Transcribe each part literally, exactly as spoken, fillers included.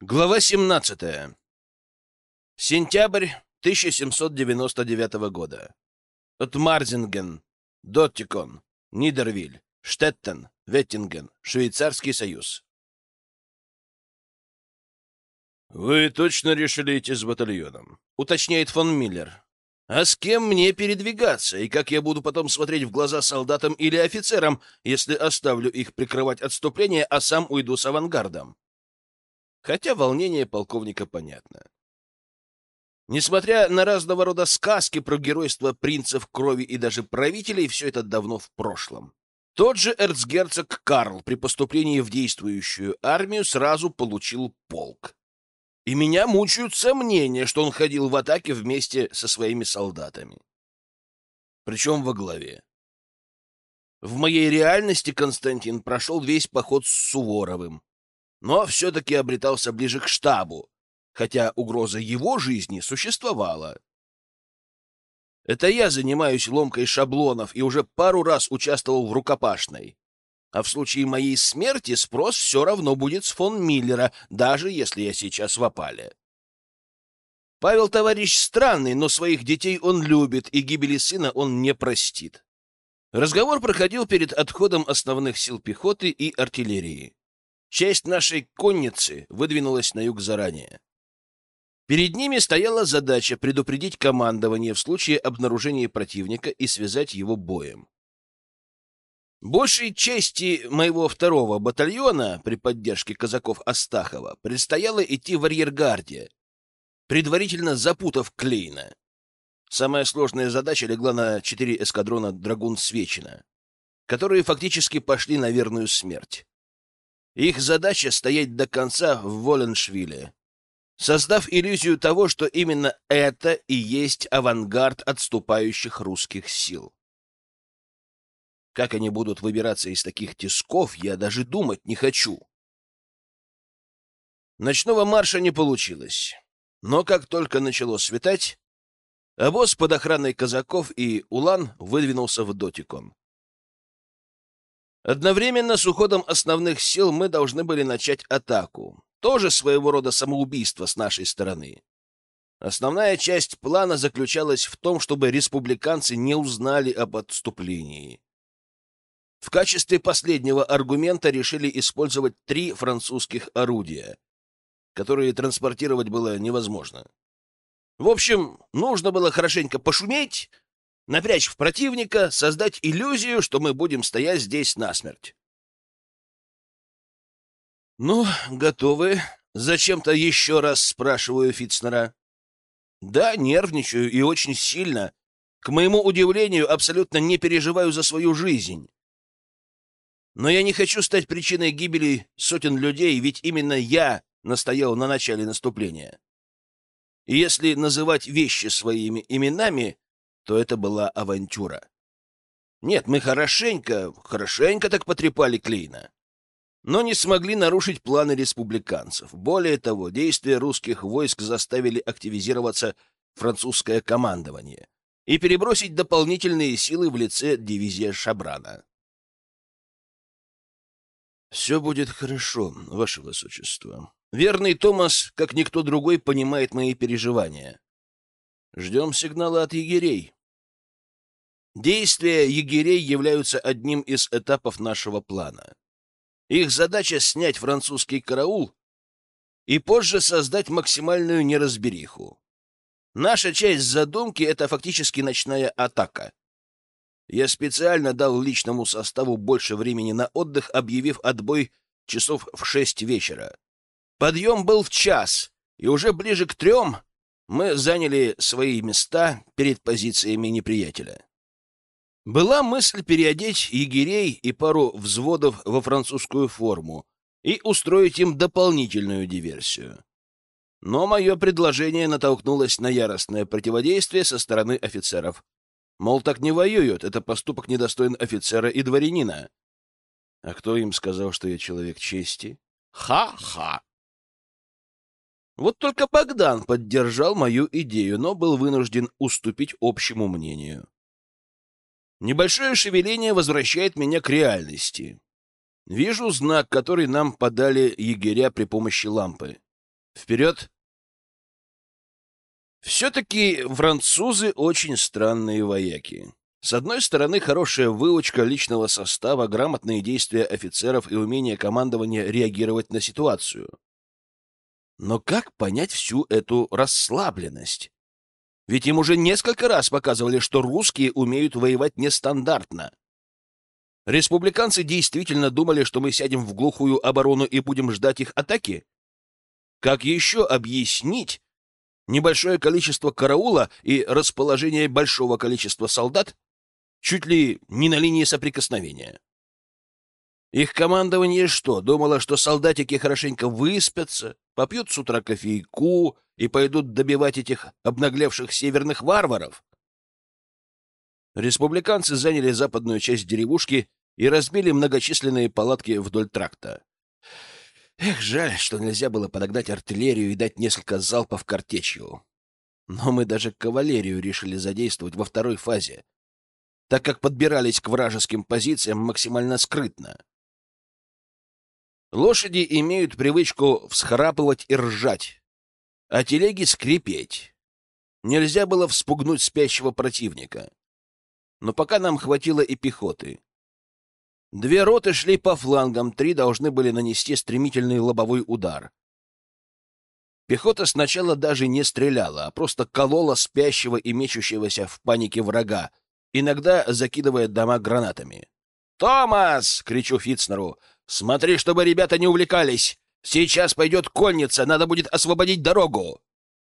Глава семнадцатая. Сентябрь тысяча семьсот девяносто девятого года. Отмарзинген, Доттикон, Нидервиль, Штеттен, Веттинген, Швейцарский союз. «Вы точно решили идти с батальоном?» — уточняет фон Миллер. «А с кем мне передвигаться, и как я буду потом смотреть в глаза солдатам или офицерам, если оставлю их прикрывать отступление, а сам уйду с авангардом?» Хотя волнение полковника понятно. Несмотря на разного рода сказки про геройство принцев крови и даже правителей, все это давно в прошлом. Тот же эрцгерцог Карл при поступлении в действующую армию сразу получил полк. И меня мучают сомнения, что он ходил в атаке вместе со своими солдатами. Причем во главе. В моей реальности Константин прошел весь поход с Суворовым, но все-таки обретался ближе к штабу, хотя угроза его жизни существовала. Это я занимаюсь ломкой шаблонов и уже пару раз участвовал в рукопашной. А в случае моей смерти спрос все равно будет с фон Миллера, даже если я сейчас в опале. Павел товарищ странный, но своих детей он любит, и гибели сына он не простит. Разговор проходил перед отходом основных сил пехоты и артиллерии. Часть нашей конницы выдвинулась на юг заранее. Перед ними стояла задача предупредить командование в случае обнаружения противника и связать его боем. Большей части моего второго батальона при поддержке казаков Астахова предстояло идти в арьергарде, предварительно запутав Клейна. Самая сложная задача легла на четыре эскадрона драгун Свечина, которые фактически пошли на верную смерть. Их задача — стоять до конца в Воленшвиле, создав иллюзию того, что именно это и есть авангард отступающих русских сил. Как они будут выбираться из таких тисков, я даже думать не хочу. Ночного марша не получилось, но как только начало светать, обоз под охраной казаков и улан выдвинулся в Дотикон. Одновременно с уходом основных сил мы должны были начать атаку. Тоже своего рода самоубийство с нашей стороны. Основная часть плана заключалась в том, чтобы республиканцы не узнали об отступлении. В качестве последнего аргумента решили использовать три французских орудия, которые транспортировать было невозможно. В общем, нужно было хорошенько пошуметь, напрячь в противника, создать иллюзию, что мы будем стоять здесь насмерть. «Ну, готовы?» — зачем-то еще раз спрашиваю Фицнера. «Да, нервничаю и очень сильно. К моему удивлению, абсолютно не переживаю за свою жизнь. Но я не хочу стать причиной гибели сотен людей, ведь именно я настоял на начале наступления. И если называть вещи своими именами, то это была авантюра. Нет, мы хорошенько, хорошенько так потрепали Клейна, но не смогли нарушить планы республиканцев. Более того, действия русских войск заставили активизироваться французское командование и перебросить дополнительные силы в лице дивизии Шабрана. «Все будет хорошо, ваше высочество. Верный Томас, как никто другой, понимает мои переживания. Ждем сигнала от егерей. Действия егерей являются одним из этапов нашего плана. Их задача — снять французский караул и позже создать максимальную неразбериху. Наша часть задумки — это фактически ночная атака. Я специально дал личному составу больше времени на отдых, объявив отбой часов в шесть вечера. Подъем был в час, и уже ближе к трем мы заняли свои места перед позициями неприятеля. Была мысль переодеть егерей и пару взводов во французскую форму и устроить им дополнительную диверсию. Но мое предложение натолкнулось на яростное противодействие со стороны офицеров. Мол, так не воюют, это поступок недостоин офицера и дворянина. А кто им сказал, что я человек чести? Ха-ха! Вот только Богдан поддержал мою идею, но был вынужден уступить общему мнению. Небольшое шевеление возвращает меня к реальности. Вижу знак, который нам подали егеря при помощи лампы. Вперед! Все-таки французы очень странные вояки. С одной стороны, хорошая выучка личного состава, грамотные действия офицеров и умение командования реагировать на ситуацию. Но как понять всю эту расслабленность? Ведь им уже несколько раз показывали, что русские умеют воевать нестандартно. Республиканцы действительно думали, что мы сядем в глухую оборону и будем ждать их атаки? Как еще объяснить небольшое количество караула и расположение большого количества солдат чуть ли не на линии соприкосновения? Их командование что, думало, что солдатики хорошенько выспятся, попьют с утра кофейку и пойдут добивать этих обнаглевших северных варваров? Республиканцы заняли западную часть деревушки и разбили многочисленные палатки вдоль тракта. Эх, жаль, что нельзя было подогнать артиллерию и дать несколько залпов картечью. Но мы даже кавалерию решили задействовать во второй фазе, так как подбирались к вражеским позициям максимально скрытно. Лошади имеют привычку всхрапывать и ржать, а телеги скрипеть. Нельзя было вспугнуть спящего противника. Но пока нам хватило и пехоты. Две роты шли по флангам, три должны были нанести стремительный лобовой удар. Пехота сначала даже не стреляла, а просто колола спящего и мечущегося в панике врага, иногда закидывая дома гранатами. «Томас!» — кричу Фитцнеру. «Смотри, чтобы ребята не увлекались! Сейчас пойдет конница, надо будет освободить дорогу!»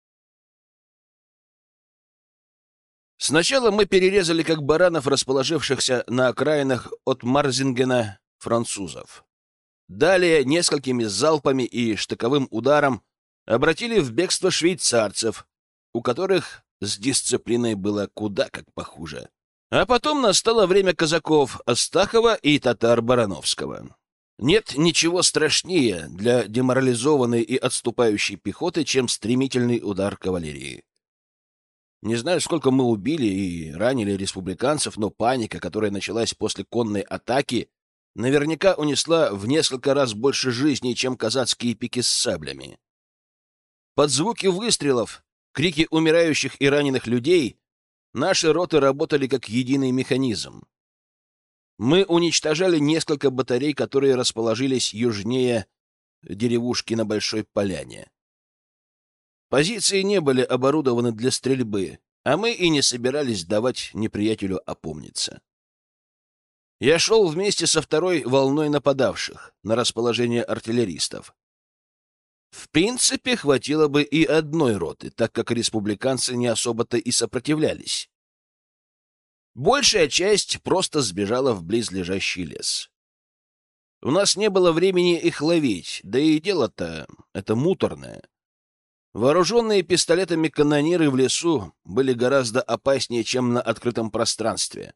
Сначала мы перерезали как баранов, расположившихся на окраинах от Марзингена, французов. Далее несколькими залпами и штыковым ударом обратили в бегство швейцарцев, у которых с дисциплиной было куда как похуже. А потом настало время казаков Астахова и татар Барановского. Нет ничего страшнее для деморализованной и отступающей пехоты, чем стремительный удар кавалерии. Не знаю, сколько мы убили и ранили республиканцев, но паника, которая началась после конной атаки, наверняка унесла в несколько раз больше жизней, чем казацкие пики с саблями. Под звуки выстрелов, крики умирающих и раненых людей наши роты работали как единый механизм. Мы уничтожали несколько батарей, которые расположились южнее деревушки на Большой Поляне. Позиции не были оборудованы для стрельбы, а мы и не собирались давать неприятелю опомниться. Я шел вместе со второй волной нападавших на расположение артиллеристов. В принципе, хватило бы и одной роты, так как республиканцы не особо-то и сопротивлялись. Большая часть просто сбежала в близлежащий лес. У нас не было времени их ловить, да и дело-то это муторное. Вооруженные пистолетами канониры в лесу были гораздо опаснее, чем на открытом пространстве.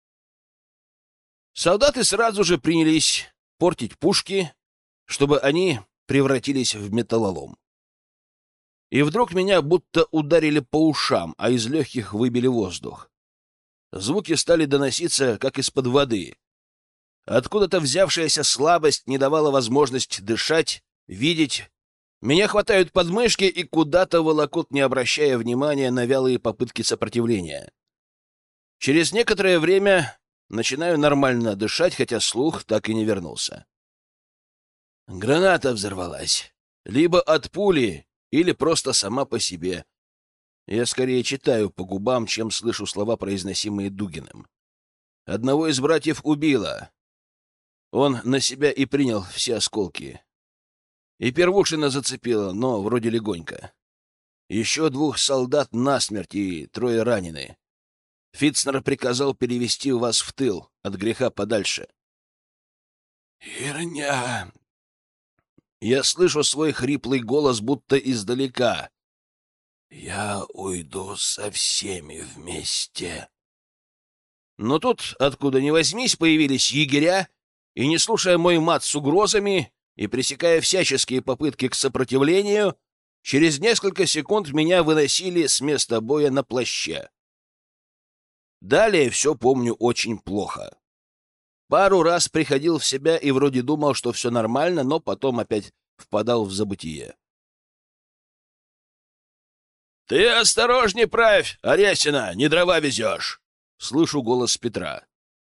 Солдаты сразу же принялись портить пушки, чтобы они превратились в металлолом. И вдруг меня будто ударили по ушам, а из легких выбили воздух. Звуки стали доноситься, как из-под воды. Откуда-то взявшаяся слабость не давала возможность дышать, видеть. Меня хватают подмышки и куда-то волокут, не обращая внимания на вялые попытки сопротивления. Через некоторое время начинаю нормально дышать, хотя слух так и не вернулся. Граната взорвалась. Либо от пули, или просто сама по себе. Я скорее читаю по губам, чем слышу слова, произносимые Дугиным. Одного из братьев убило. Он на себя и принял все осколки. И Первушина зацепила, но вроде легонько. Еще двух солдат насмерть и трое ранены. Фитцнер приказал перевести вас в тыл, от греха подальше. «Херня!» Я слышу свой хриплый голос, будто издалека. «Я уйду со всеми вместе». Но тут, откуда ни возьмись, появились егеря, и, не слушая мой мат с угрозами и пресекая всяческие попытки к сопротивлению, через несколько секунд меня выносили с места боя на плаще. Далее все помню очень плохо. Пару раз приходил в себя и вроде думал, что все нормально, но потом опять впадал в забытие. «Ты осторожней правь, Аресина, не дрова везешь!» Слышу голос Петра.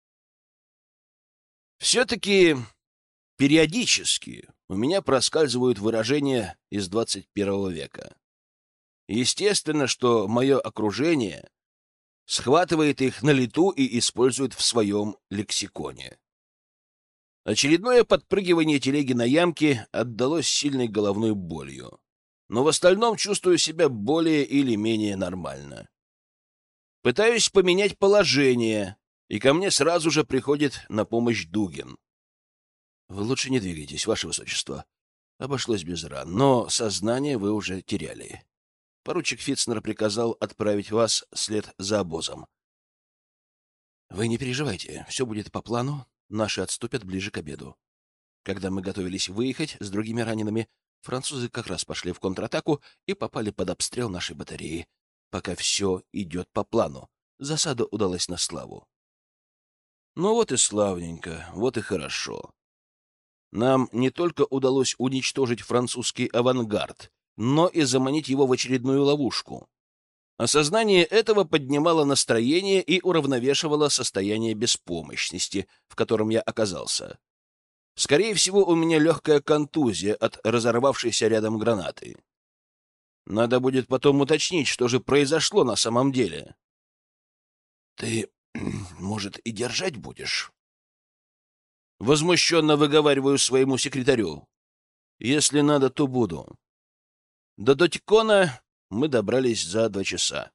Все-таки периодически у меня проскальзывают выражения из двадцать первого века. Естественно, что мое окружение схватывает их на лету и использует в своем лексиконе. Очередное подпрыгивание телеги на ямке отдалось сильной головной болью, но в остальном чувствую себя более или менее нормально. Пытаюсь поменять положение, и ко мне сразу же приходит на помощь Дугин. «Вы лучше не двигайтесь, ваше высочество. Обошлось без ран, но сознание вы уже теряли. Поручик Фитцнер приказал отправить вас вслед за обозом. Вы не переживайте, все будет по плану, наши отступят ближе к обеду. Когда мы готовились выехать с другими ранеными, французы как раз пошли в контратаку и попали под обстрел нашей батареи. Пока все идет по плану, засада удалась на славу». Ну вот и славненько, вот и хорошо. Нам не только удалось уничтожить французский авангард, но и заманить его в очередную ловушку. Осознание этого поднимало настроение и уравновешивало состояние беспомощности, в котором я оказался. Скорее всего, у меня легкая контузия от разорвавшейся рядом гранаты. Надо будет потом уточнить, что же произошло на самом деле. «Ты, может, и держать будешь?» Возмущенно выговариваю своему секретарю. «Если надо, то буду». До Дотикона мы добрались за два часа.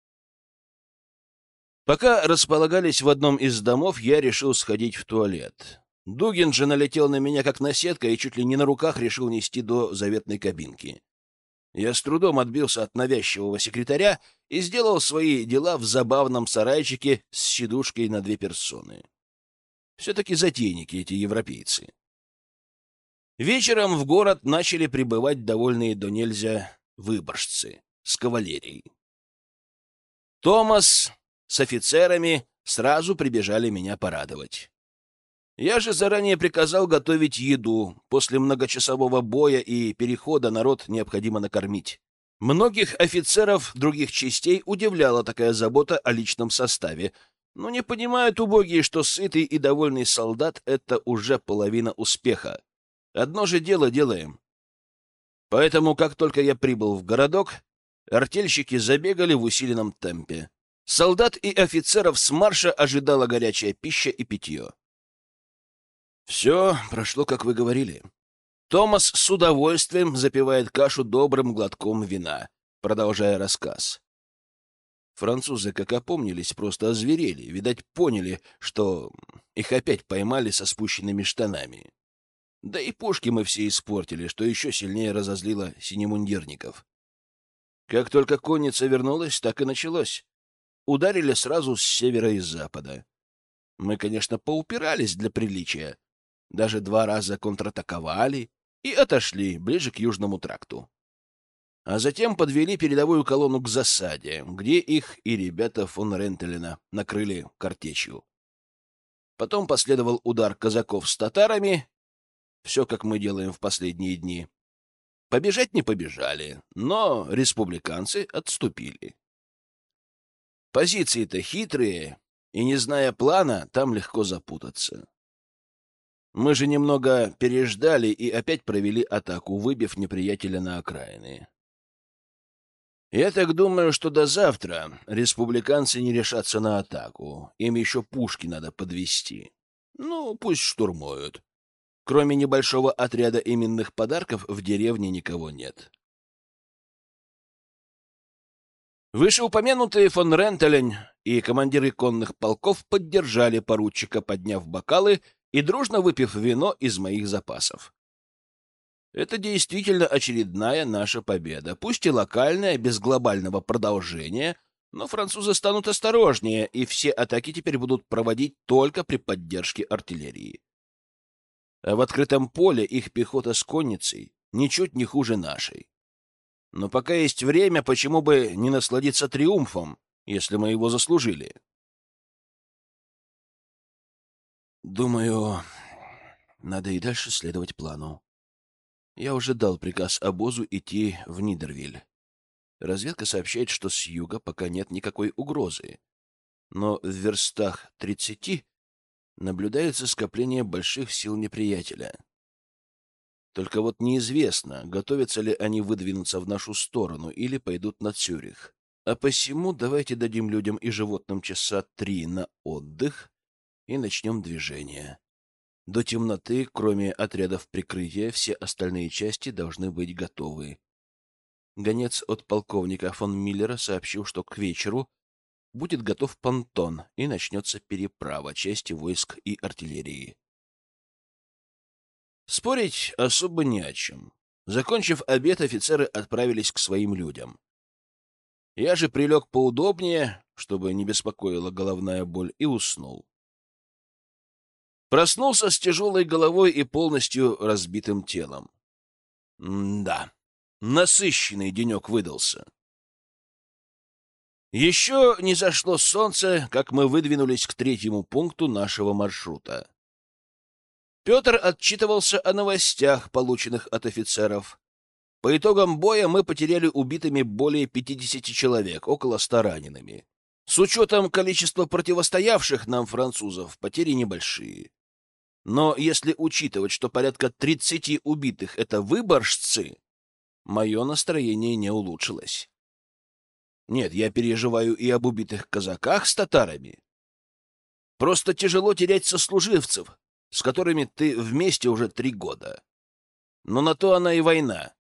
Пока располагались в одном из домов, я решил сходить в туалет. Дугин же налетел на меня как наседка и чуть ли не на руках решил нести до заветной кабинки. Я с трудом отбился от навязчивого секретаря и сделал свои дела в забавном сарайчике с сидушкой на две персоны. Все-таки затейники эти европейцы. Вечером в город начали прибывать довольные до нельзя выборжцы с кавалерией. Томас с офицерами сразу прибежали меня порадовать. Я же заранее приказал готовить еду. После многочасового боя и перехода народ необходимо накормить. Многих офицеров других частей удивляла такая забота о личном составе. Но не понимают убогие, что сытый и довольный солдат — это уже половина успеха. Одно же дело делаем. Поэтому, как только я прибыл в городок, артельщики забегали в усиленном темпе. Солдат и офицеров с марша ожидала горячая пища и питье. Все прошло, как вы говорили. Томас с удовольствием запивает кашу добрым глотком вина, продолжая рассказ. Французы, как опомнились, просто озверели. Видать, поняли, что их опять поймали со спущенными штанами. Да и пушки мы все испортили, что еще сильнее разозлило синемундирников. Как только конница вернулась, так и началось. Ударили сразу с севера и с запада. Мы, конечно, поупирались для приличия. Даже два раза контратаковали и отошли ближе к Южному тракту. А затем подвели передовую колонну к засаде, где их и ребята фон Рентелена накрыли картечью. Потом последовал удар казаков с татарами. Все, как мы делаем в последние дни. Побежать не побежали, но республиканцы отступили. Позиции-то хитрые, и, не зная плана, там легко запутаться. Мы же немного переждали и опять провели атаку, выбив неприятеля на окраины. Я так думаю, что до завтра республиканцы не решатся на атаку. Им еще пушки надо подвести. Ну, пусть штурмуют. Кроме небольшого отряда именных подарков в деревне никого нет. Вышеупомянутые фон Рентелень и командиры конных полков поддержали поручика, подняв бокалы и дружно выпив вино из моих запасов. Это действительно очередная наша победа, пусть и локальная, без глобального продолжения, но французы станут осторожнее, и все атаки теперь будут проводить только при поддержке артиллерии. А в открытом поле их пехота с конницей ничуть не хуже нашей. Но пока есть время, почему бы не насладиться триумфом, если мы его заслужили? Думаю, надо и дальше следовать плану. Я уже дал приказ обозу идти в Нидервиль. Разведка сообщает, что с юга пока нет никакой угрозы, но в верстах тридцати наблюдается скопление больших сил неприятеля. Только вот неизвестно, готовятся ли они выдвинуться в нашу сторону или пойдут на Цюрих. А посему давайте дадим людям и животным часа три на отдых и начнем движение. До темноты, кроме отрядов прикрытия, все остальные части должны быть готовы. Гонец от полковника фон Миллера сообщил, что к вечеру будет готов понтон и начнется переправа части войск и артиллерии. Спорить особо не о чем. Закончив обед, офицеры отправились к своим людям. Я же прилег поудобнее, чтобы не беспокоила головная боль, и уснул. Проснулся с тяжелой головой и полностью разбитым телом. М-да, насыщенный денек выдался. Еще не зашло солнце, как мы выдвинулись к третьему пункту нашего маршрута. Петр отчитывался о новостях, полученных от офицеров. По итогам боя мы потеряли убитыми более пятидесяти человек, около ста ранеными. С учетом количества противостоявших нам французов, потери небольшие. Но если учитывать, что порядка тридцати убитых — это выборжцы, мое настроение не улучшилось. Нет, я переживаю и об убитых казаках с татарами. Просто тяжело терять сослуживцев, с которыми ты вместе уже три года. Но на то она и война.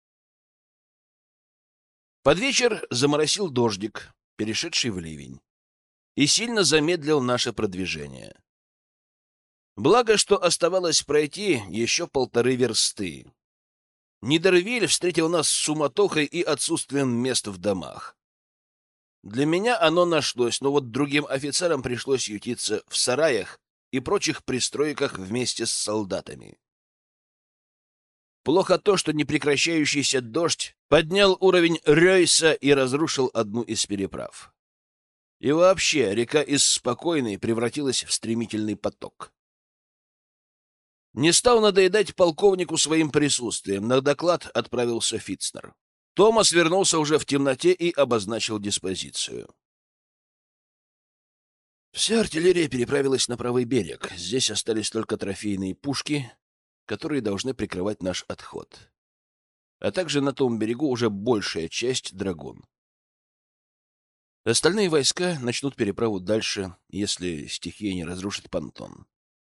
Под вечер заморосил дождик, перешедший в ливень, и сильно замедлил наше продвижение. Благо, что оставалось пройти еще полторы версты. Нидервиль встретил нас с суматохой и отсутствием мест в домах. Для меня оно нашлось, но вот другим офицерам пришлось ютиться в сараях и прочих пристройках вместе с солдатами. Плохо то, что непрекращающийся дождь поднял уровень Рейса и разрушил одну из переправ. И вообще, река из спокойной превратилась в стремительный поток. Не стал надоедать полковнику своим присутствием. На доклад отправился Фитцнер. Томас вернулся уже в темноте и обозначил диспозицию. Вся артиллерия переправилась на правый берег. Здесь остались только трофейные пушки, которые должны прикрывать наш отход. А также на том берегу уже большая часть драгун. Остальные войска начнут переправу дальше, если стихия не разрушит понтон.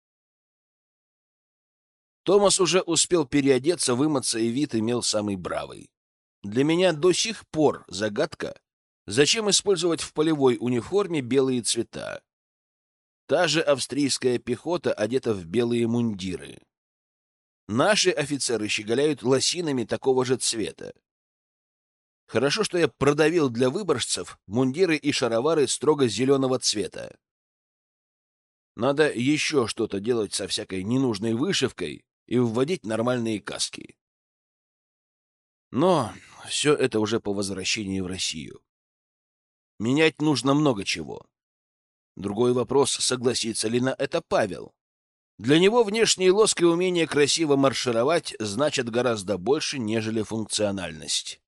Томас уже успел переодеться, вымыться, и вид имел самый бравый. Для меня до сих пор загадка, зачем использовать в полевой униформе белые цвета. Та же австрийская пехота одета в белые мундиры. Наши офицеры щеголяют лосинами такого же цвета. Хорошо, что я продавил для выборжцев мундиры и шаровары строго зеленого цвета. Надо еще что-то делать со всякой ненужной вышивкой и вводить нормальные каски. Но все это уже по возвращении в Россию. Менять нужно много чего. Другой вопрос, согласится ли на это Павел. Для него внешний лоск и умение красиво маршировать значат гораздо больше, нежели функциональность.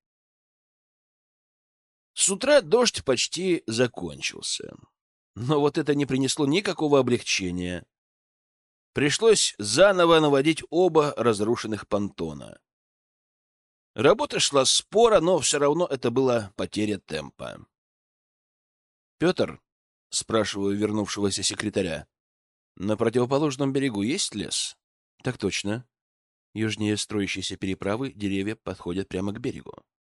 С утра дождь почти закончился. Но вот это не принесло никакого облегчения. Пришлось заново наводить оба разрушенных понтона. Работа шла споро, но все равно это была потеря темпа. — Петр, — спрашиваю вернувшегося секретаря, — на противоположном берегу есть лес? — Так точно. Южнее строящейся переправы деревья подходят прямо к берегу.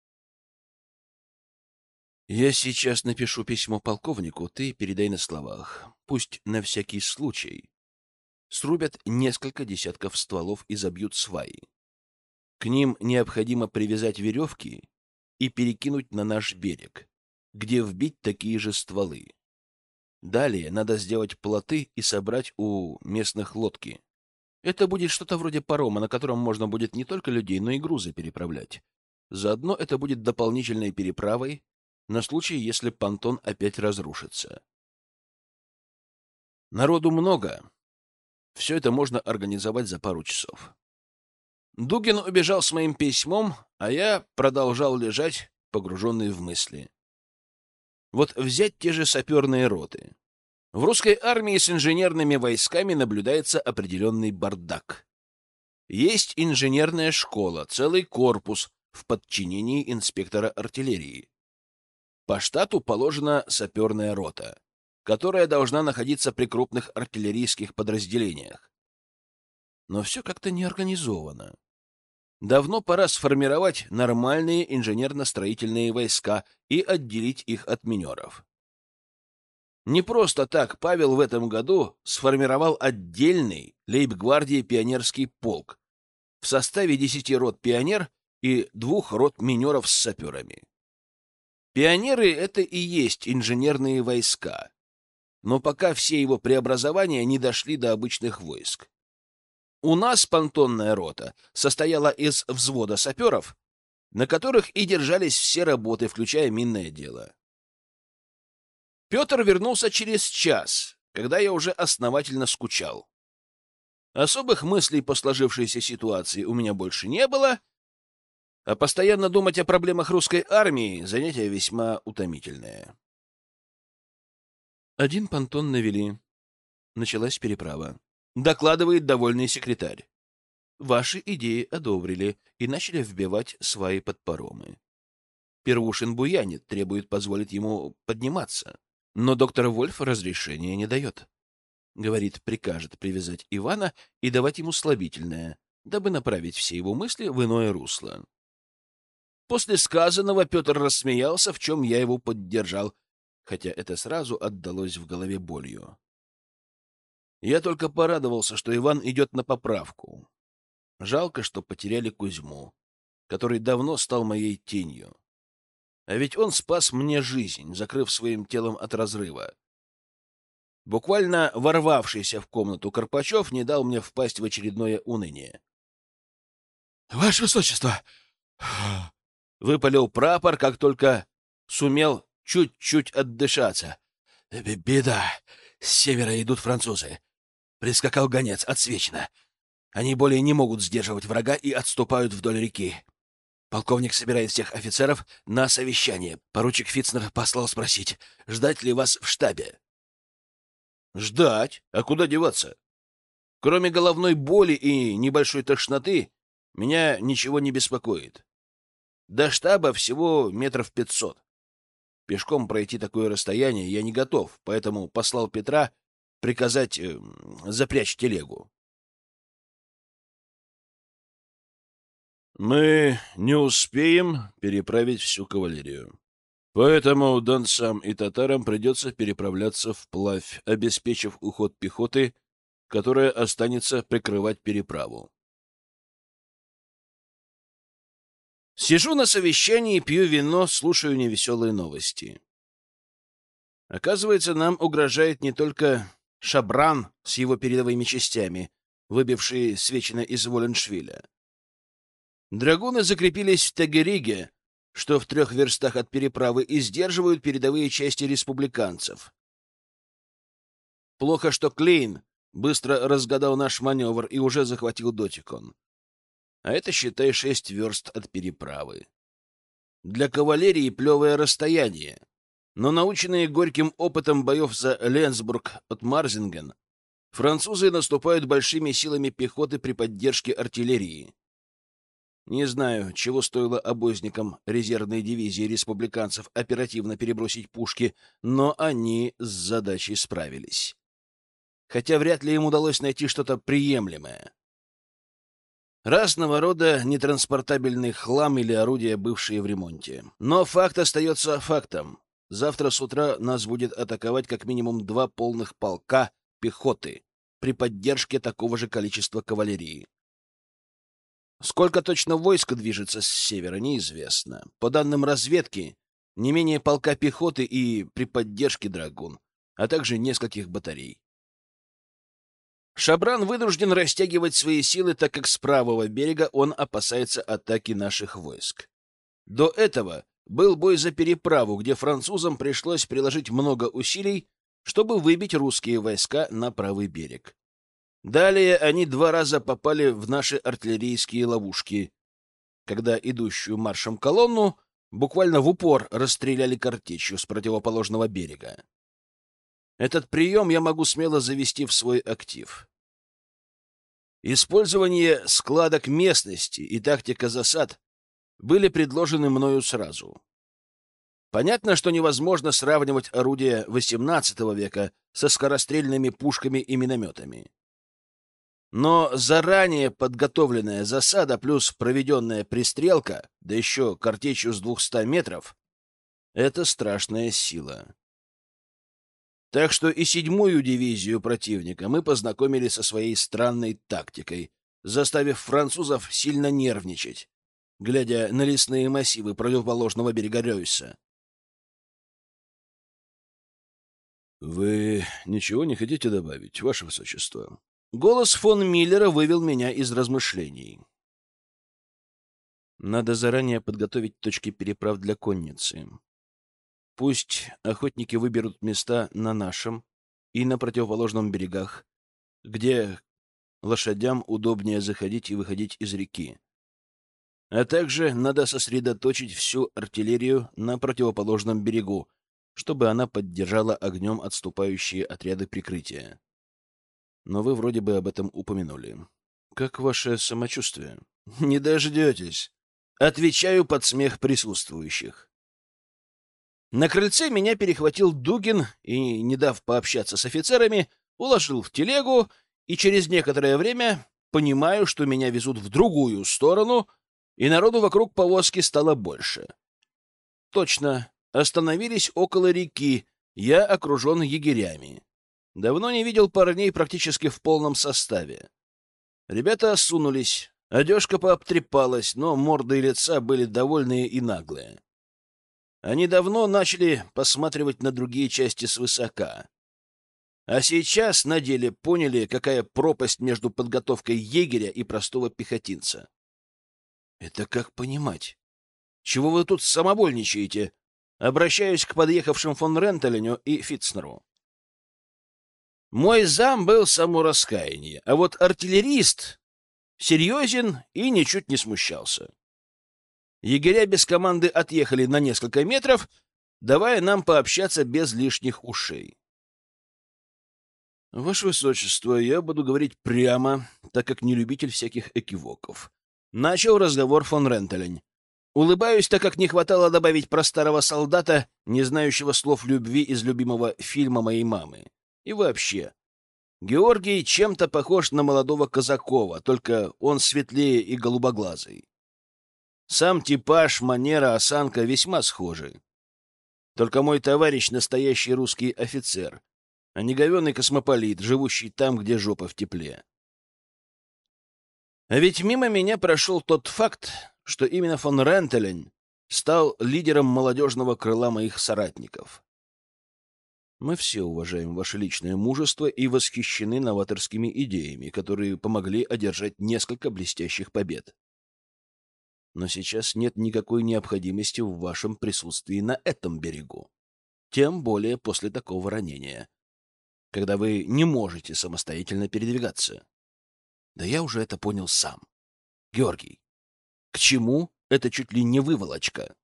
Я сейчас напишу письмо полковнику, ты передай на словах. Пусть на всякий случай срубят несколько десятков стволов и забьют сваи. К ним необходимо привязать веревки и перекинуть на наш берег, где вбить такие же стволы. Далее надо сделать плоты и собрать у местных лодки. Это будет что-то вроде парома, на котором можно будет не только людей, но и грузы переправлять. Заодно это будет дополнительной переправой на случай, если понтон опять разрушится. Народу много. Все это можно организовать за пару часов. Дугин убежал с моим письмом, а я продолжал лежать, погруженный в мысли. Вот взять те же саперные роты. В русской армии с инженерными войсками наблюдается определенный бардак. Есть инженерная школа, целый корпус в подчинении инспектора артиллерии. По штату положена саперная рота, которая должна находиться при крупных артиллерийских подразделениях. Но все как-то не организовано. Давно пора сформировать нормальные инженерно-строительные войска и отделить их от минеров. Не просто так Павел в этом году сформировал отдельный лейб-гвардии пионерский полк в составе десяти рот пионер и двух рот минеров с саперами. Пионеры — это и есть инженерные войска, но пока все его преобразования не дошли до обычных войск. У нас понтонная рота состояла из взвода саперов, на которых и держались все работы, включая минное дело. Петр вернулся через час, когда я уже основательно скучал. Особых мыслей по сложившейся ситуации у меня больше не было, а постоянно думать о проблемах русской армии — занятие весьма утомительное. Один понтон навели. Началась переправа. Докладывает довольный секретарь. Ваши идеи одобрили и начали вбивать сваи под паромы. Первушин буянит, требует позволить ему подниматься. Но доктор Вольф разрешения не дает. Говорит, прикажет привязать Ивана и давать ему слабительное, дабы направить все его мысли в иное русло. После сказанного Петр рассмеялся, в чем я его поддержал, хотя это сразу отдалось в голове болью. Я только порадовался, что Иван идет на поправку. Жалко, что потеряли Кузьму, который давно стал моей тенью. А ведь он спас мне жизнь, закрыв своим телом от разрыва. Буквально ворвавшийся в комнату Карпачев не дал мне впасть в очередное уныние. — Ваше Высочество! — выпалил прапор, как только сумел чуть-чуть отдышаться. — Беда! С севера идут французы. Прискакал гонец, отсвечено. Они более не могут сдерживать врага и отступают вдоль реки. Полковник собирает всех офицеров на совещание. Поручик Фицнер послал спросить, ждать ли вас в штабе. Ждать? А куда деваться? Кроме головной боли и небольшой тошноты, меня ничего не беспокоит. До штаба всего метров пятьсот. Пешком пройти такое расстояние я не готов, поэтому послал Петра приказать э, запрячь телегу. Мы не успеем переправить всю кавалерию. Поэтому донцам и татарам придется переправляться вплавь, обеспечив уход пехоты, которая останется прикрывать переправу. Сижу на совещании, пью вино, слушаю невеселые новости. Оказывается, нам угрожает не только Шабран с его передовыми частями, выбившие Свечина из Воленшвиля. Драгуны закрепились в Тагериге, что в трех верстах от переправы, и сдерживают передовые части республиканцев. Плохо, что Клейн быстро разгадал наш маневр и уже захватил Дотикон. А это, считай, шесть верст от переправы. Для кавалерии плевое расстояние, но наученные горьким опытом боев за Ленсбург от Марзинген, французы наступают большими силами пехоты при поддержке артиллерии. Не знаю, чего стоило обозникам резервной дивизии республиканцев оперативно перебросить пушки, но они с задачей справились. Хотя вряд ли им удалось найти что-то приемлемое. Разного рода нетранспортабельный хлам или орудия, бывшие в ремонте. Но факт остается фактом. Завтра с утра нас будет атаковать как минимум два полных полка пехоты при поддержке такого же количества кавалерии. Сколько точно войск движется с севера, неизвестно. По данным разведки, не менее полка пехоты и при поддержке драгун, а также нескольких батарей. Шабран вынужден растягивать свои силы, так как с правого берега он опасается атаки наших войск. До этого был бой за переправу, где французам пришлось приложить много усилий, чтобы выбить русские войска на правый берег. Далее они два раза попали в наши артиллерийские ловушки, когда идущую маршем колонну буквально в упор расстреляли картечью с противоположного берега. Этот прием я могу смело завести в свой актив. Использование складок местности и тактика засад были предложены мною сразу. Понятно, что невозможно сравнивать орудия восемнадцатого века со скорострельными пушками и минометами. Но заранее подготовленная засада плюс проведенная пристрелка, да еще картечью с двухсот метров — это страшная сила. Так что и седьмую дивизию противника мы познакомили со своей странной тактикой, заставив французов сильно нервничать, глядя на лесные массивы противоположного берега Рёйса. «Вы ничего не хотите добавить, Ваше Высочество?» Голос фон Миллера вывел меня из размышлений. «Надо заранее подготовить точки переправ для конницы. Пусть охотники выберут места на нашем и на противоположном берегах, где лошадям удобнее заходить и выходить из реки. А также надо сосредоточить всю артиллерию на противоположном берегу, чтобы она поддержала огнем отступающие отряды прикрытия. Но вы вроде бы об этом упомянули. Как ваше самочувствие?» «Не дождетесь», — отвечаю под смех присутствующих. На крыльце меня перехватил Дугин и, не дав пообщаться с офицерами, уложил в телегу, и через некоторое время понимаю, что меня везут в другую сторону, и народу вокруг повозки стало больше. Точно, остановились около реки, я окружен егерями. Давно не видел парней практически в полном составе. Ребята осунулись, одежка пообтрепалась, но морды и лица были довольные и наглые. Они давно начали посматривать на другие части свысока. А сейчас на деле поняли, какая пропасть между подготовкой егеря и простого пехотинца. Это как понимать? Чего вы тут самовольничаете? Обращаюсь к подъехавшим фон Рентеленю и Фитцнеру. Мой зам был само раскаяние, а вот артиллерист серьезен и ничуть не смущался. Егеря без команды отъехали на несколько метров, давая нам пообщаться без лишних ушей. «Ваше Высочество, я буду говорить прямо, так как не любитель всяких экивоков». Начал разговор фон Рентелень. Улыбаюсь, так как не хватало добавить про старого солдата, не знающего слов любви из любимого фильма моей мамы. И вообще, Георгий чем-то похож на молодого Казакова, только он светлее и голубоглазый. Сам типаж, манера, осанка весьма схожи. Только мой товарищ — настоящий русский офицер, а не говёный космополит, живущий там, где жопа в тепле. А ведь мимо меня прошел тот факт, что именно фон Рентелень стал лидером молодежного крыла моих соратников. Мы все уважаем ваше личное мужество и восхищены новаторскими идеями, которые помогли одержать несколько блестящих побед. Но сейчас нет никакой необходимости в вашем присутствии на этом берегу. Тем более после такого ранения, когда вы не можете самостоятельно передвигаться. Да я уже это понял сам. Георгий, к чему это чуть ли не выволочка?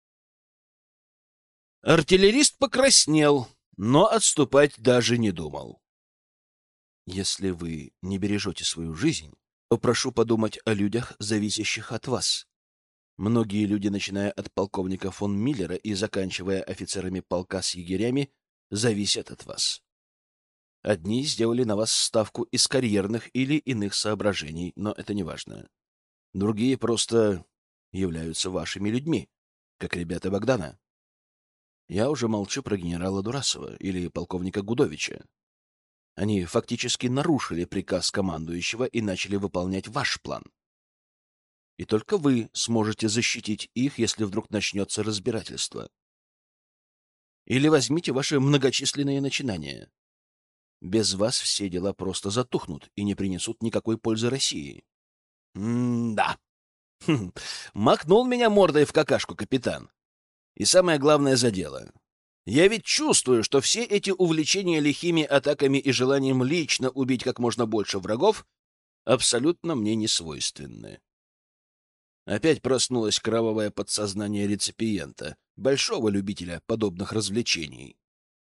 Артиллерист покраснел, но отступать даже не думал. Если вы не бережете свою жизнь, то прошу подумать о людях, зависящих от вас. Многие люди, начиная от полковника фон Миллера и заканчивая офицерами полка с егерями, зависят от вас. Одни сделали на вас ставку из карьерных или иных соображений, но это не важно. Другие просто являются вашими людьми, как ребята Богдана. Я уже молчу про генерала Дурасова или полковника Гудовича. Они фактически нарушили приказ командующего и начали выполнять ваш план. И только вы сможете защитить их, если вдруг начнется разбирательство. Или возьмите ваши многочисленные начинания. Без вас все дела просто затухнут и не принесут никакой пользы России. М-да. Хм. Макнул меня мордой в какашку капитан. И самое главное за дело. Я ведь чувствую, что все эти увлечения лихими атаками и желанием лично убить как можно больше врагов абсолютно мне не свойственны. Опять проснулось кровавое подсознание реципиента, большого любителя подобных развлечений.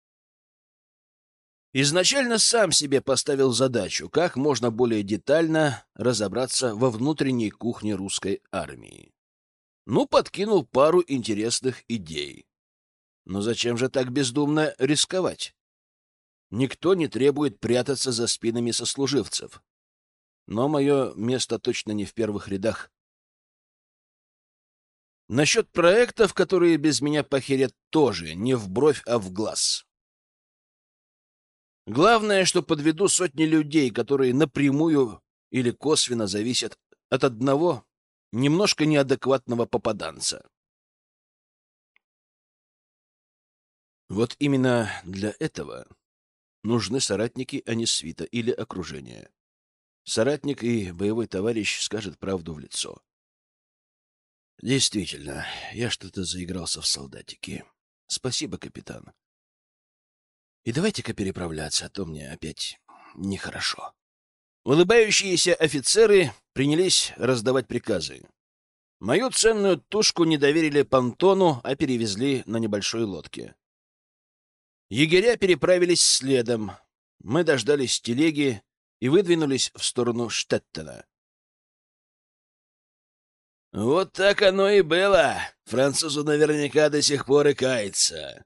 Изначально сам себе поставил задачу, как можно более детально разобраться во внутренней кухне русской армии. Ну, подкинул пару интересных идей. Но зачем же так бездумно рисковать? Никто не требует прятаться за спинами сослуживцев. Но мое место точно не в первых рядах. Насчет проектов, которые без меня похерят, тоже не в бровь, а в глаз. Главное, что подведу сотни людей, которые напрямую или косвенно зависят от одного немножко неадекватного попаданца. Вот именно для этого нужны соратники, а не свита или окружение. Соратник и боевой товарищ скажет правду в лицо. Действительно, я что-то заигрался в солдатики. Спасибо, капитан. И давайте-ка переправляться, а то мне опять нехорошо. Улыбающиеся офицеры принялись раздавать приказы. Мою ценную тушку не доверили понтону, а перевезли на небольшой лодке. Егеря переправились следом. Мы дождались телеги и выдвинулись в сторону Штеттена. Вот так оно и было. Французу наверняка до сих пор и кается.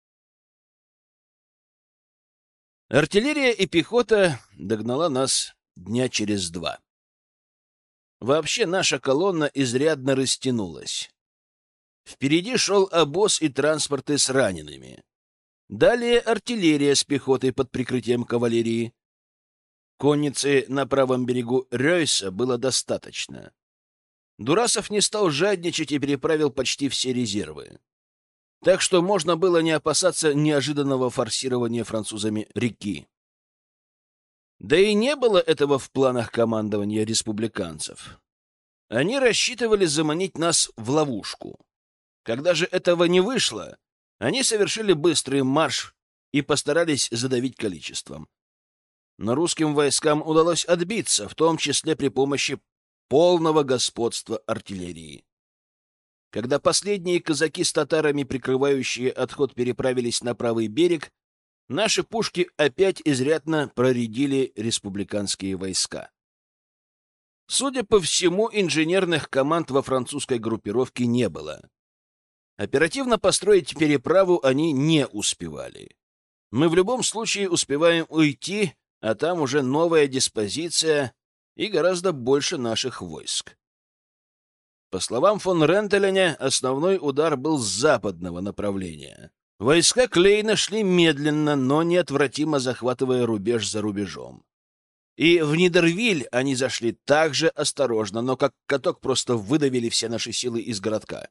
Артиллерия и пехота догнала нас дня через два. Вообще наша колонна изрядно растянулась. Впереди шел обоз и транспорты с ранеными. Далее артиллерия с пехотой под прикрытием кавалерии. Конницы на правом берегу Рёйса было достаточно. Дурасов не стал жадничать и переправил почти все резервы. Так что можно было не опасаться неожиданного форсирования французами реки. Да и не было этого в планах командования республиканцев. Они рассчитывали заманить нас в ловушку. Когда же этого не вышло, они совершили быстрый марш и постарались задавить количеством. Но русским войскам удалось отбиться, в том числе при помощи полного господства артиллерии. Когда последние казаки с татарами, прикрывающие отход, переправились на правый берег, наши пушки опять изрядно проредили республиканские войска. Судя по всему, инженерных команд во французской группировке не было. Оперативно построить переправу они не успевали. Мы в любом случае успеваем уйти, а там уже новая диспозиция и гораздо больше наших войск. По словам фон Рентеленя, основной удар был с западного направления. Войска Клейна шли медленно, но неотвратимо захватывая рубеж за рубежом. И в Нидервиль они зашли так же осторожно, но как каток просто выдавили все наши силы из городка.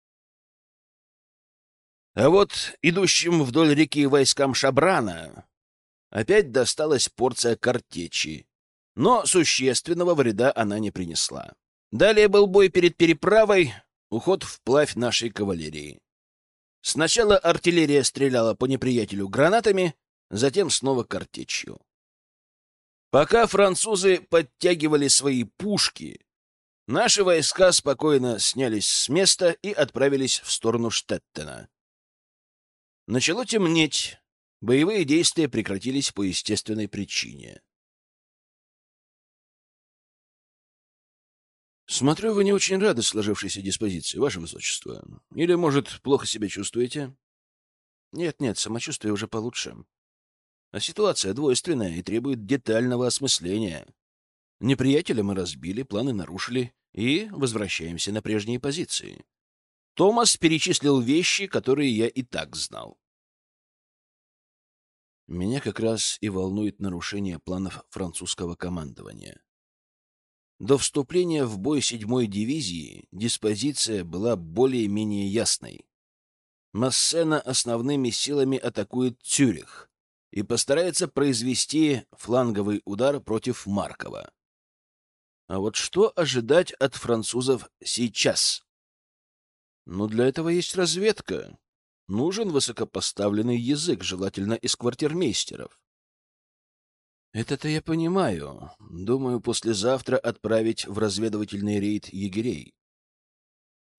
А вот идущим вдоль реки войскам Шабрана опять досталась порция картечи, но существенного вреда она не принесла. Далее был бой перед переправой, уход вплавь нашей кавалерии. Сначала артиллерия стреляла по неприятелю гранатами, затем снова картечью. Пока французы подтягивали свои пушки, наши войска спокойно снялись с места и отправились в сторону Штеттена. Начало темнеть, боевые действия прекратились по естественной причине. «Смотрю, вы не очень рады сложившейся диспозиции, ваше высочество. Или, может, плохо себя чувствуете?» «Нет-нет, самочувствие уже получше. А ситуация двойственная и требует детального осмысления. Неприятеля мы разбили, планы нарушили и возвращаемся на прежние позиции». Томас перечислил вещи, которые я и так знал. Меня как раз и волнует нарушение планов французского командования. До вступления в бой седьмой дивизии диспозиция была более-менее ясной. Массена основными силами атакует Цюрих и постарается произвести фланговый удар против Маркова. А вот что ожидать от французов сейчас? Ну, для этого есть разведка. Нужен высокопоставленный язык, желательно из квартирмейстеров. Это-то я понимаю. Думаю, послезавтра отправить в разведывательный рейд егерей.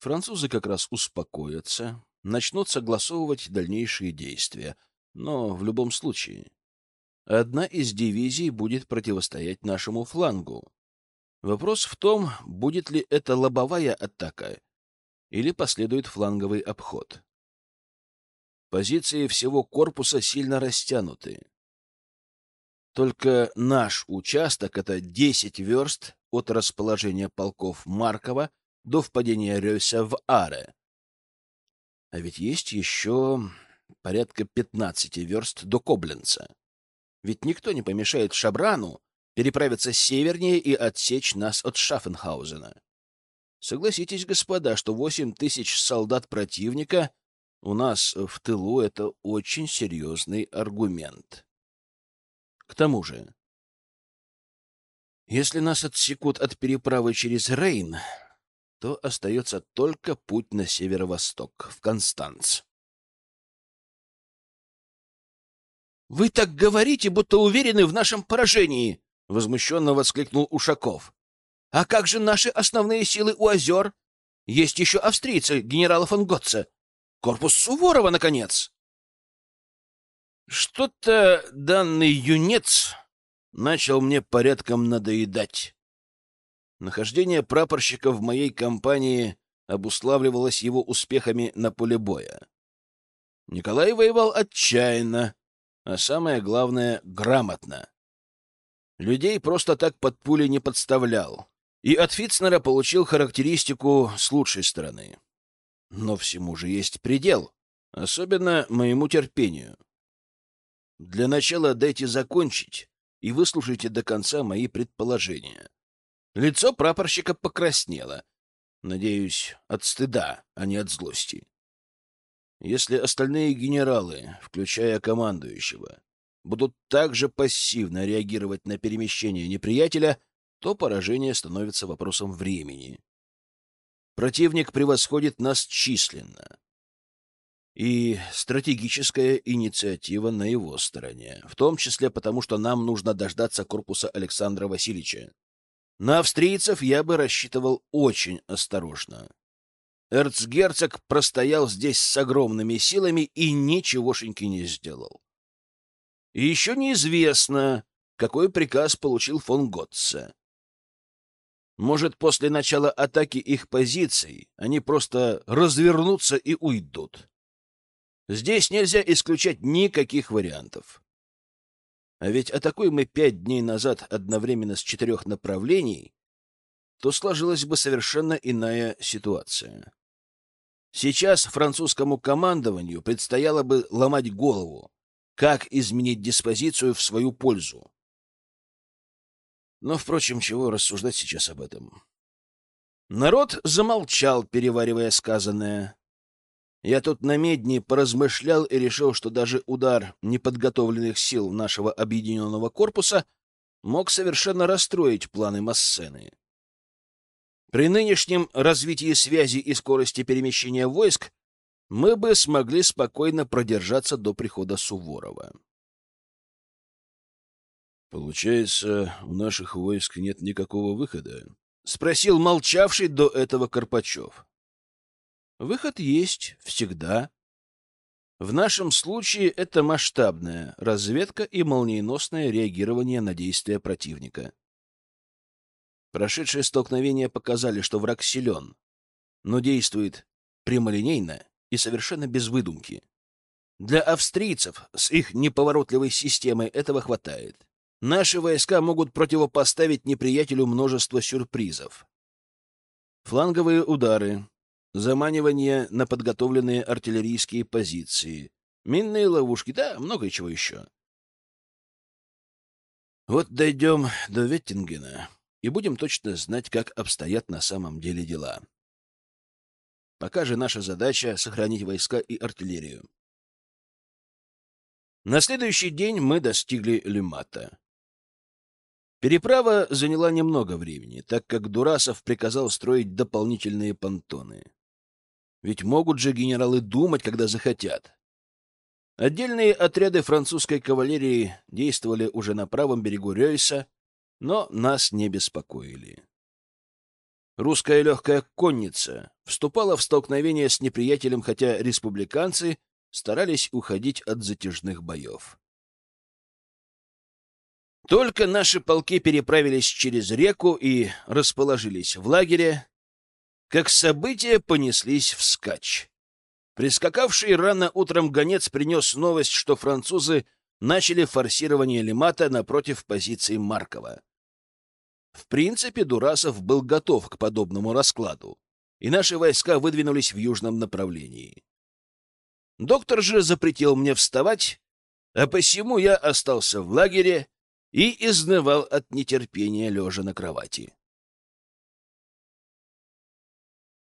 Французы как раз успокоятся, начнут согласовывать дальнейшие действия. Но в любом случае, одна из дивизий будет противостоять нашему флангу. Вопрос в том, будет ли это лобовая атака или последует фланговый обход. Позиции всего корпуса сильно растянуты. Только наш участок — это десять верст от расположения полков Маркова до впадения Рёйса в Аре. А ведь есть еще порядка пятнадцати верст до Кобленца. Ведь никто не помешает Шабрану переправиться севернее и отсечь нас от Шаффенхаузена. Согласитесь, господа, что восемь тысяч солдат противника у нас в тылу — это очень серьезный аргумент. К тому же, если нас отсекут от переправы через Рейн, то остается только путь на северо-восток, в Констанц. «Вы так говорите, будто уверены в нашем поражении!» — возмущенно воскликнул Ушаков. «А как же наши основные силы у озер? Есть еще австрийцы, генерала фон Готца. Корпус Суворова, наконец!» Что-то данный юнец начал мне порядком надоедать. Нахождение прапорщика в моей компании обуславливалось его успехами на поле боя. Николай воевал отчаянно, а самое главное — грамотно. Людей просто так под пули не подставлял, и от Фитцнера получил характеристику с лучшей стороны. Но всему же есть предел, особенно моему терпению. Для начала дайте закончить и выслушайте до конца мои предположения. Лицо прапорщика покраснело. Надеюсь, от стыда, а не от злости. Если остальные генералы, включая командующего, будут также пассивно реагировать на перемещение неприятеля, то поражение становится вопросом времени. Противник превосходит нас численно. И стратегическая инициатива на его стороне, в том числе потому, что нам нужно дождаться корпуса Александра Васильевича. На австрийцев я бы рассчитывал очень осторожно. Эрцгерцог простоял здесь с огромными силами и ничегошеньки не сделал. И еще неизвестно, какой приказ получил фон Готце. Может, после начала атаки их позиций они просто развернутся и уйдут. Здесь нельзя исключать никаких вариантов. А ведь атакуем мы пять дней назад одновременно с четырех направлений, то сложилась бы совершенно иная ситуация. Сейчас французскому командованию предстояло бы ломать голову, как изменить диспозицию в свою пользу. Но, впрочем, чего рассуждать сейчас об этом? Народ замолчал, переваривая сказанное. Я тут на медне поразмышлял и решил, что даже удар неподготовленных сил нашего объединенного корпуса мог совершенно расстроить планы Массены. При нынешнем развитии связи и скорости перемещения войск мы бы смогли спокойно продержаться до прихода Суворова. «Получается, у наших войск нет никакого выхода?» — спросил молчавший до этого Карпачев. Выход есть всегда. В нашем случае это масштабная разведка и молниеносное реагирование на действия противника. Прошедшие столкновения показали, что враг силен, но действует прямолинейно и совершенно без выдумки. Для австрийцев с их неповоротливой системой этого хватает. Наши войска могут противопоставить неприятелю множество сюрпризов. Фланговые удары, заманивание на подготовленные артиллерийские позиции, минные ловушки, да, много чего еще. Вот дойдем до Веттингена и будем точно знать, как обстоят на самом деле дела. Пока же наша задача — сохранить войска и артиллерию. На следующий день мы достигли Лимата. Переправа заняла немного времени, так как Дурасов приказал строить дополнительные понтоны. Ведь могут же генералы думать, когда захотят. Отдельные отряды французской кавалерии действовали уже на правом берегу Рёйса, но нас не беспокоили. Русская легкая конница вступала в столкновение с неприятелем, хотя республиканцы старались уходить от затяжных боев. Только наши полки переправились через реку и расположились в лагере, как события понеслись вскачь. Прискакавший рано утром гонец принес новость, что французы начали форсирование Лимата напротив позиций Маркова. В принципе, Дурасов был готов к подобному раскладу, и наши войска выдвинулись в южном направлении. Доктор же запретил мне вставать, а посему я остался в лагере и изнывал от нетерпения, лежа на кровати.